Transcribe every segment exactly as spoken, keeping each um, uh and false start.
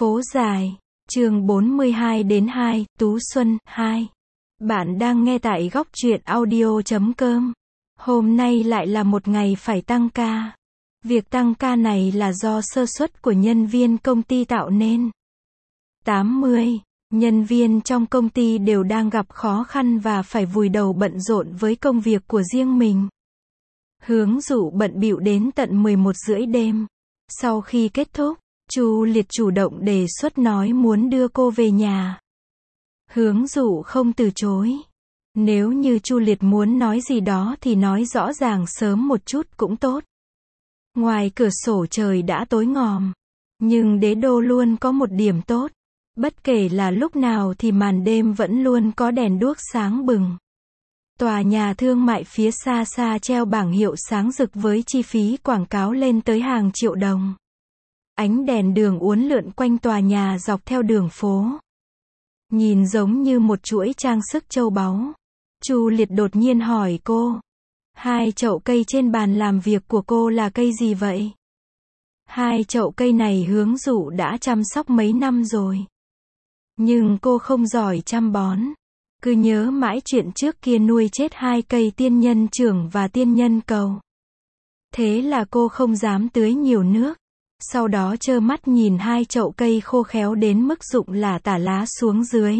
Phố dài, chương bốn mươi hai đến hai, Tú Xuân, hai. Bạn đang nghe tại góc truyện audio chấm com. Hôm nay lại là một ngày phải tăng ca. Việc tăng ca này là do sơ suất của nhân viên công ty tạo nên. tám mươi. Nhân viên trong công ty đều đang gặp khó khăn và phải vùi đầu bận rộn với công việc của riêng mình. Hướng Dụ bận bịu đến tận mười một rưỡi đêm. Sau khi kết thúc, Chu Liệt chủ động đề xuất nói muốn đưa cô về nhà. Hướng Dụ không từ chối. Nếu như Chu Liệt muốn nói gì đó thì nói rõ ràng sớm một chút cũng tốt. Ngoài cửa sổ trời đã tối ngòm, nhưng đế đô luôn có một điểm tốt. Bất kể là lúc nào thì màn đêm vẫn luôn có đèn đuốc sáng bừng. Tòa nhà thương mại phía xa xa treo bảng hiệu sáng rực với chi phí quảng cáo lên tới hàng triệu đồng. Ánh đèn đường uốn lượn quanh tòa nhà dọc theo đường phố. Nhìn giống như một chuỗi trang sức châu báu. Chu Liệt đột nhiên hỏi cô. Hai chậu cây trên bàn làm việc của cô là cây gì vậy? Hai chậu cây này Hướng Dụ đã chăm sóc mấy năm rồi. Nhưng cô không giỏi chăm bón. Cứ nhớ mãi chuyện trước kia nuôi chết hai cây tiên nhân trưởng và tiên nhân cầu. Thế là cô không dám tưới nhiều nước. Sau đó trơ mắt nhìn hai chậu cây khô khéo đến mức rụng lả tả lá xuống dưới.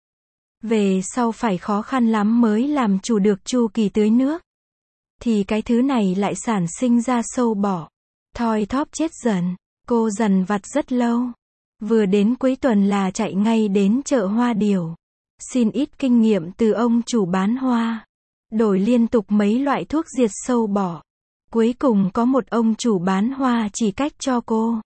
Về sau phải khó khăn lắm mới làm chủ được chu kỳ tưới nước. Thì cái thứ này lại sản sinh ra sâu bọ, thoi thóp chết dần. Cô dằn vặt rất lâu. Vừa đến cuối tuần là chạy ngay đến chợ Hoa Điểu. Xin ít kinh nghiệm từ ông chủ bán hoa. Đổi liên tục mấy loại thuốc diệt sâu bọ. Cuối cùng có một ông chủ bán hoa chỉ cách cho cô.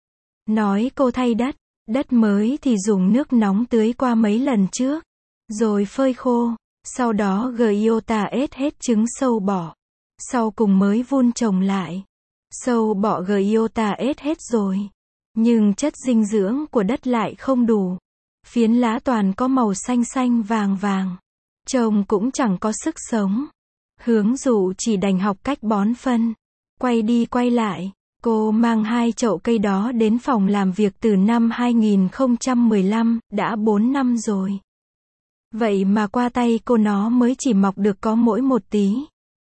Nói cô thay đất. Đất mới thì dùng nước nóng tưới qua mấy lần trước. Rồi phơi khô. Sau đó giota ết hết trứng sâu bọ. Sau cùng mới vun trồng lại. Sâu bọ giota ết hết rồi. Nhưng chất dinh dưỡng của đất lại không đủ. Phiến lá toàn có màu xanh xanh vàng vàng. Trông cũng chẳng có sức sống. Hướng Dụ chỉ đành học cách bón phân. Quay đi quay lại, cô mang hai chậu cây đó đến phòng làm việc từ năm hai nghìn không trăm mười lăm, đã bốn năm rồi. Vậy mà qua tay cô nó mới chỉ mọc được có mỗi một tí.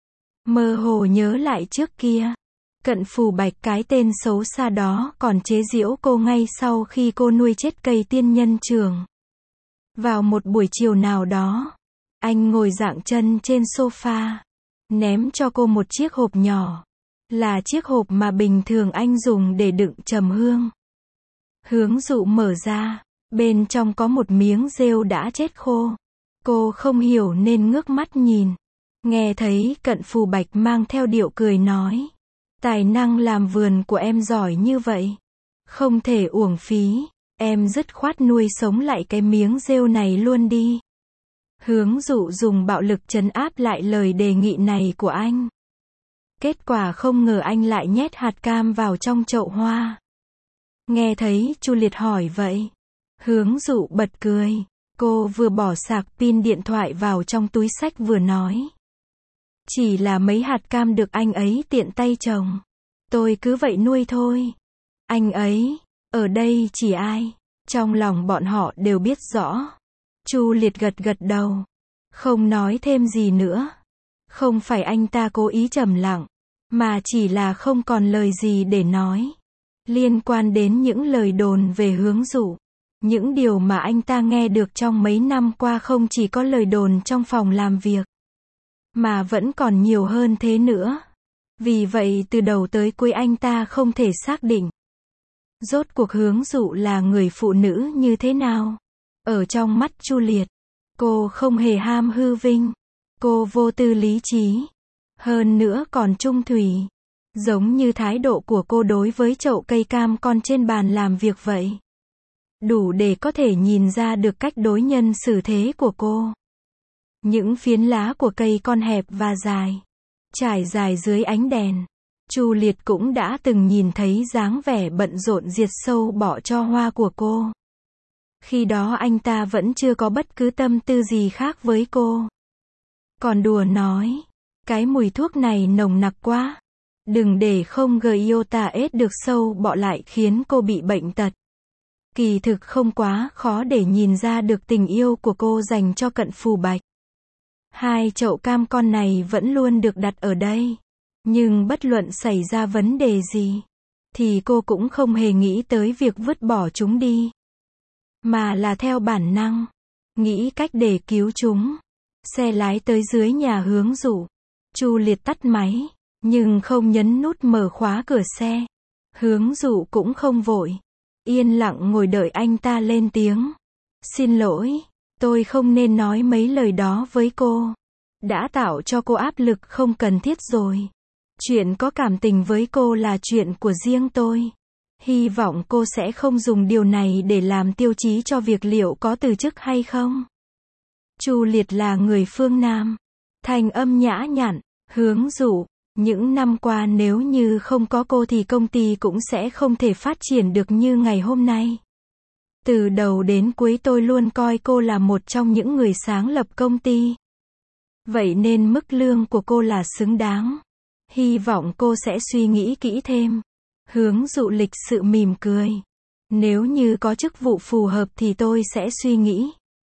Mơ hồ nhớ lại trước kia, Cận Phù Bạch cái tên xấu xa đó còn chế giễu cô ngay sau khi cô nuôi chết cây tiên nhân trường. Vào một buổi chiều nào đó, anh ngồi dạng chân trên sofa, ném cho cô một chiếc hộp nhỏ. Là chiếc hộp mà bình thường anh dùng để đựng trầm hương. Hướng Dụ mở ra, bên trong có một miếng rêu đã chết khô. Cô không hiểu nên ngước mắt nhìn. Nghe thấy Cận Phù Bạch mang theo điệu cười nói. Tài năng làm vườn của em giỏi như vậy. Không thể uổng phí, em dứt khoát nuôi sống lại cái miếng rêu này luôn đi. Hướng Dụ dùng bạo lực trấn áp lại lời đề nghị này của anh. Kết quả không ngờ anh lại nhét hạt cam vào trong chậu hoa. Nghe thấy Chu Liệt hỏi vậy, Hướng Dụ bật cười. Cô vừa bỏ sạc pin điện thoại vào trong túi xách vừa nói. Chỉ là mấy hạt cam được anh ấy tiện tay trồng. Tôi cứ vậy nuôi thôi. Anh ấy, ở đây chỉ ai? Trong lòng bọn họ đều biết rõ. Chu Liệt gật gật đầu. Không nói thêm gì nữa. Không phải anh ta cố ý trầm lặng. Mà chỉ là không còn lời gì để nói. Liên quan đến những lời đồn về Hướng Dụ. Những điều mà anh ta nghe được trong mấy năm qua không chỉ có lời đồn trong phòng làm việc. Mà vẫn còn nhiều hơn thế nữa. Vì vậy từ đầu tới cuối anh ta không thể xác định. Rốt cuộc Hướng Dụ là người phụ nữ như thế nào? Ở trong mắt Chu Liệt, cô không hề ham hư vinh. Cô vô tư lý trí. Hơn nữa còn trung thủy. Giống như thái độ của cô đối với chậu cây cam con trên bàn làm việc vậy. Đủ để có thể nhìn ra được cách đối nhân xử thế của cô. Những phiến lá của cây con hẹp và dài. Trải dài dưới ánh đèn. Chu Liệt cũng đã từng nhìn thấy dáng vẻ bận rộn diệt sâu bọ cho hoa của cô. Khi đó anh ta vẫn chưa có bất cứ tâm tư gì khác với cô. Còn đùa nói. Cái mùi thuốc này nồng nặc quá. Đừng để không giota ết được sâu bọ lại khiến cô bị bệnh tật. Kỳ thực không quá khó để nhìn ra được tình yêu của cô dành cho Cận Phù Bạch. Hai chậu cam con này vẫn luôn được đặt ở đây. Nhưng bất luận xảy ra vấn đề gì, thì cô cũng không hề nghĩ tới việc vứt bỏ chúng đi. Mà là theo bản năng, nghĩ cách để cứu chúng. Xe lái tới dưới nhà Hướng Dụ. Chu Liệt tắt máy, nhưng không nhấn nút mở khóa cửa xe. Hướng Dụ cũng không vội. Yên lặng ngồi đợi anh ta lên tiếng. Xin lỗi, tôi không nên nói mấy lời đó với cô. Đã tạo cho cô áp lực không cần thiết rồi. Chuyện có cảm tình với cô là chuyện của riêng tôi. Hy vọng cô sẽ không dùng điều này để làm tiêu chí cho việc liệu có từ chức hay không. Chu Liệt là người phương Nam. Thanh âm nhã nhặn. Hướng Dụ, những năm qua nếu như không có cô thì công ty cũng sẽ không thể phát triển được như ngày hôm nay. Từ đầu đến cuối tôi luôn coi cô là một trong những người sáng lập công ty. Vậy nên mức lương của cô là xứng đáng. Hy vọng cô sẽ suy nghĩ kỹ thêm. Hướng Dụ lịch sự mỉm cười. Nếu như có chức vụ phù hợp thì tôi sẽ suy nghĩ.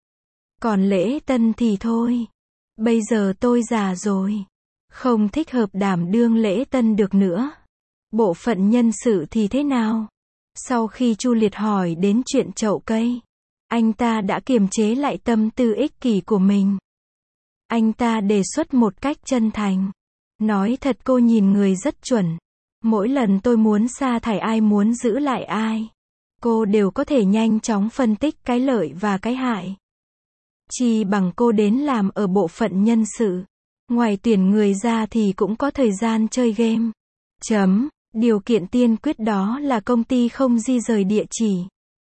Còn lễ tân thì thôi. Bây giờ tôi già rồi. Không thích hợp đảm đương lễ tân được nữa. Bộ phận nhân sự thì thế nào? Sau khi Chu Liệt hỏi đến chuyện chậu cây, anh ta đã kiềm chế lại tâm tư ích kỷ của mình. Anh ta đề xuất một cách chân thành. Nói thật cô nhìn người rất chuẩn. Mỗi lần tôi muốn sa thải ai muốn giữ lại ai, cô đều có thể nhanh chóng phân tích cái lợi và cái hại. Chỉ bằng cô đến làm ở bộ phận nhân sự. Ngoài tuyển người ra thì cũng có thời gian chơi game. Chấm. Điều kiện tiên quyết đó là công ty không di rời địa chỉ.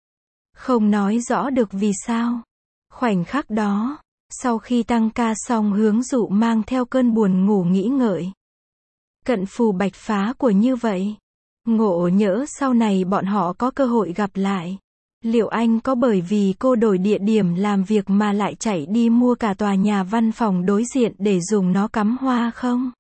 Không nói rõ được vì sao. Khoảnh khắc đó, sau khi tăng ca xong Hướng Dụ mang theo cơn buồn ngủ nghĩ ngợi. Cận Phù Bạch phá của như vậy. Ngộ nhỡ sau này bọn họ có cơ hội gặp lại. Liệu anh có bởi vì cô đổi địa điểm làm việc mà lại chạy đi mua cả tòa nhà văn phòng đối diện để dùng nó cắm hoa không?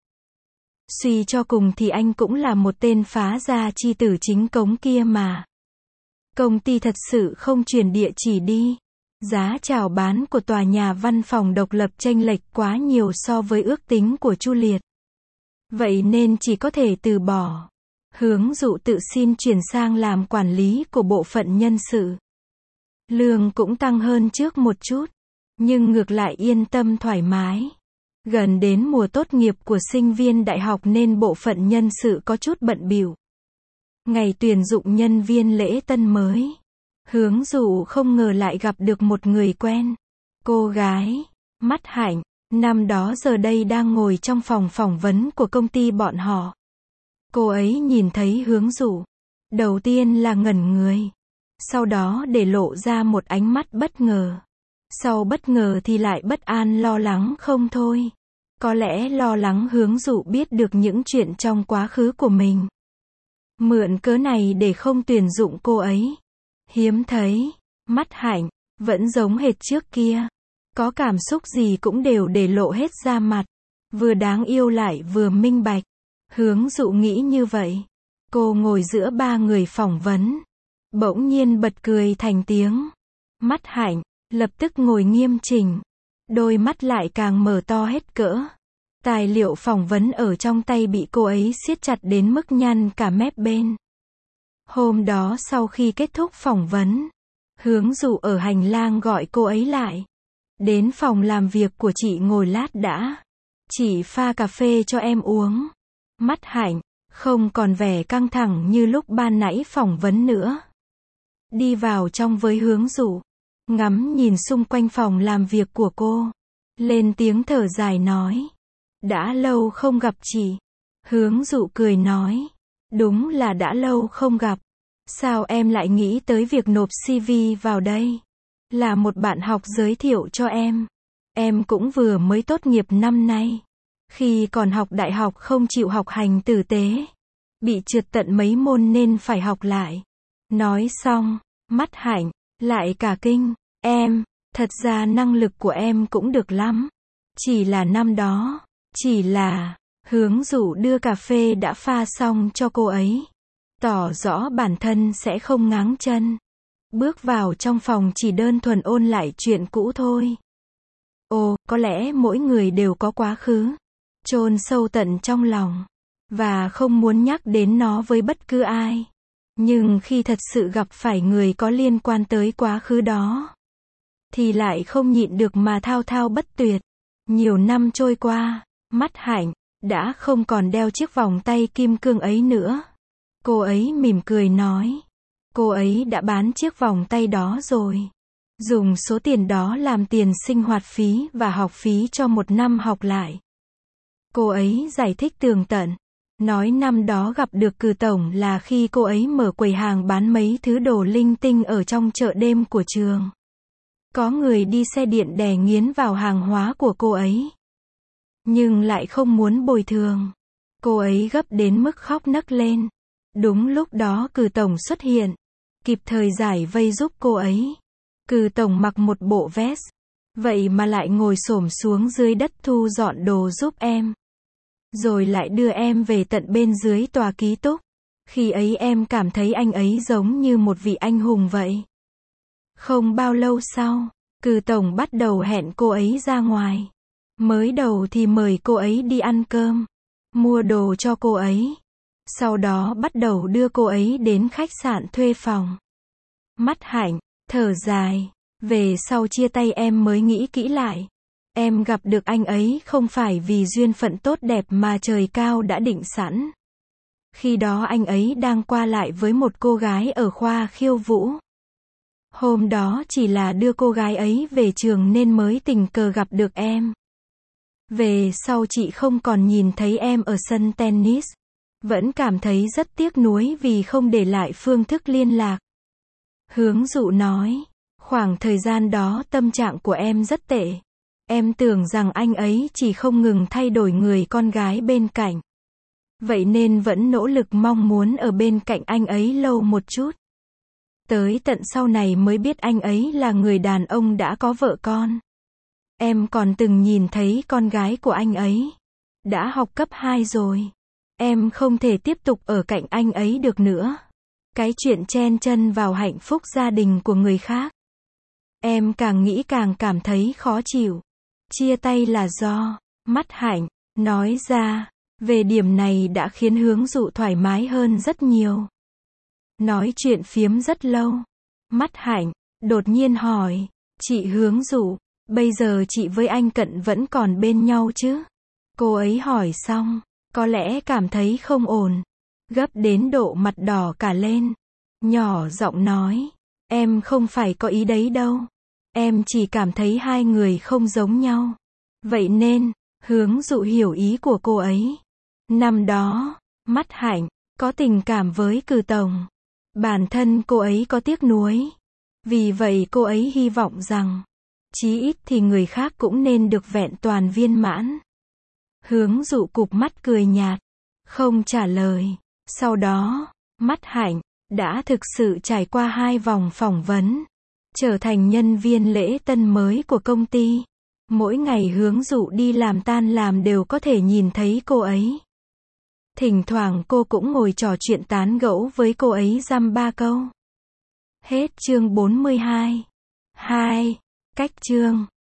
Suy cho cùng thì anh cũng là một tên phá gia chi tử chính cống kia mà. Công ty thật sự không chuyển địa chỉ đi. Giá chào bán của tòa nhà văn phòng độc lập chênh lệch quá nhiều so với ước tính của Chu Liệt. Vậy nên chỉ có thể từ bỏ. Hướng Dụ tự xin chuyển sang làm quản lý của bộ phận nhân sự. Lương cũng tăng hơn trước một chút, nhưng ngược lại yên tâm thoải mái. Gần đến mùa tốt nghiệp của sinh viên đại học nên bộ phận nhân sự có chút bận bịu. Ngày tuyển dụng nhân viên lễ tân mới, Hướng Dụ không ngờ lại gặp được một người quen. Cô gái, Mắt Hạnh, năm đó giờ đây đang ngồi trong phòng phỏng vấn của công ty bọn họ. Cô ấy nhìn thấy Hướng Dụ, đầu tiên là ngẩn người, sau đó để lộ ra một ánh mắt bất ngờ. Sau bất ngờ thì lại bất an lo lắng không thôi. Có lẽ lo lắng Hướng Dụ biết được những chuyện trong quá khứ của mình. Mượn cớ này để không tuyển dụng cô ấy. Hiếm thấy, Mắt Hạnh, vẫn giống hệt trước kia. Có cảm xúc gì cũng đều để lộ hết ra mặt. Vừa đáng yêu lại vừa minh bạch. Hướng Dụ nghĩ như vậy. Cô ngồi giữa ba người phỏng vấn. Bỗng nhiên bật cười thành tiếng. Mắt Hạnh, lập tức ngồi nghiêm chỉnh. Đôi mắt lại càng mở to hết cỡ. Tài liệu phỏng vấn ở trong tay bị cô ấy siết chặt đến mức nhăn cả mép bên. Hôm đó sau khi kết thúc phỏng vấn, Hướng Dụ ở hành lang gọi cô ấy lại. Đến phòng làm việc của chị ngồi lát đã. Chị pha cà phê cho em uống. Mắt Hạnh, không còn vẻ căng thẳng như lúc ban nãy phỏng vấn nữa. Đi vào trong với Hướng Dụ. Ngắm nhìn xung quanh phòng làm việc của cô. Lên tiếng thở dài nói. Đã lâu không gặp chị. Hướng Dụ cười nói. Đúng là đã lâu không gặp. Sao em lại nghĩ tới việc nộp xê vê vào đây? Là một bạn học giới thiệu cho em. Em cũng vừa mới tốt nghiệp năm nay. Khi còn học đại học không chịu học hành tử tế. Bị trượt tận mấy môn nên phải học lại. Nói xong, Mắt Hạnh lại cả kinh. Em, thật ra năng lực của em cũng được lắm. Chỉ là năm đó, chỉ là, Hướng Dụ đưa cà phê đã pha xong cho cô ấy. Tỏ rõ bản thân sẽ không ngáng chân. Bước vào trong phòng chỉ đơn thuần ôn lại chuyện cũ thôi. Ồ, có lẽ mỗi người đều có quá khứ, chôn sâu tận trong lòng, và không muốn nhắc đến nó với bất cứ ai. Nhưng khi thật sự gặp phải người có liên quan tới quá khứ đó, thì lại không nhịn được mà thao thao bất tuyệt. Nhiều năm trôi qua, mắt Hạnh đã không còn đeo chiếc vòng tay kim cương ấy nữa. Cô ấy mỉm cười nói, cô ấy đã bán chiếc vòng tay đó rồi. Dùng số tiền đó làm tiền sinh hoạt phí và học phí cho một năm học lại. Cô ấy giải thích tường tận, nói năm đó gặp được Cử tổng là khi cô ấy mở quầy hàng bán mấy thứ đồ linh tinh ở trong chợ đêm của trường. Có người đi xe điện đè nghiến vào hàng hóa của cô ấy, nhưng lại không muốn bồi thường. Cô ấy gấp đến mức khóc nấc lên. Đúng lúc đó Cử tổng xuất hiện, kịp thời giải vây giúp cô ấy. Cử tổng mặc một bộ vest, vậy mà lại ngồi xổm xuống dưới đất thu dọn đồ giúp em. Rồi lại đưa em về tận bên dưới tòa ký túc. Khi ấy em cảm thấy anh ấy giống như một vị anh hùng vậy. Không bao lâu sau, Cử tổng bắt đầu hẹn cô ấy ra ngoài. Mới đầu thì mời cô ấy đi ăn cơm, mua đồ cho cô ấy. Sau đó bắt đầu đưa cô ấy đến khách sạn thuê phòng. Mắt Hạnh thở dài, về sau chia tay em mới nghĩ kỹ lại. Em gặp được anh ấy không phải vì duyên phận tốt đẹp mà trời cao đã định sẵn. Khi đó anh ấy đang qua lại với một cô gái ở khoa khiêu vũ. Hôm đó chỉ là đưa cô gái ấy về trường nên mới tình cờ gặp được em. Về sau chị không còn nhìn thấy em ở sân tennis. Vẫn cảm thấy rất tiếc nuối vì không để lại phương thức liên lạc. Hướng Dụ nói, khoảng thời gian đó tâm trạng của em rất tệ. Em tưởng rằng anh ấy chỉ không ngừng thay đổi người con gái bên cạnh. Vậy nên vẫn nỗ lực mong muốn ở bên cạnh anh ấy lâu một chút. Tới tận sau này mới biết anh ấy là người đàn ông đã có vợ con. Em còn từng nhìn thấy con gái của anh ấy. Đã học cấp hai rồi. Em không thể tiếp tục ở cạnh anh ấy được nữa. Cái chuyện chen chân vào hạnh phúc gia đình của người khác. Em càng nghĩ càng cảm thấy khó chịu. Chia tay là do, mắt Hạnh nói ra, về điểm này đã khiến Hướng Dụ thoải mái hơn rất nhiều. Nói chuyện phiếm rất lâu. Mắt Hạnh đột nhiên hỏi, chị Hướng Dụ, bây giờ chị với anh Cận vẫn còn bên nhau chứ? Cô ấy hỏi xong, có lẽ cảm thấy không ổn, gấp đến độ mặt đỏ cả lên, nhỏ giọng nói, em không phải có ý đấy đâu. Em chỉ cảm thấy hai người không giống nhau. Vậy nên, Hướng Dụ hiểu ý của cô ấy. Năm đó, mắt Hạnh có tình cảm với Cử tổng. Bản thân cô ấy có tiếc nuối. Vì vậy cô ấy hy vọng rằng, chí ít thì người khác cũng nên được vẹn toàn viên mãn. Hướng Dụ cụp mắt cười nhạt, không trả lời. Sau đó, mắt Hạnh đã thực sự trải qua hai vòng phỏng vấn, trở thành nhân viên lễ tân mới của công ty. Mỗi ngày Hướng Dụ đi làm tan làm đều có thể nhìn thấy cô ấy. Thỉnh thoảng cô cũng ngồi trò chuyện tán gẫu với cô ấy dăm ba câu. Hết chương bốn mươi hai. hai. Cách chương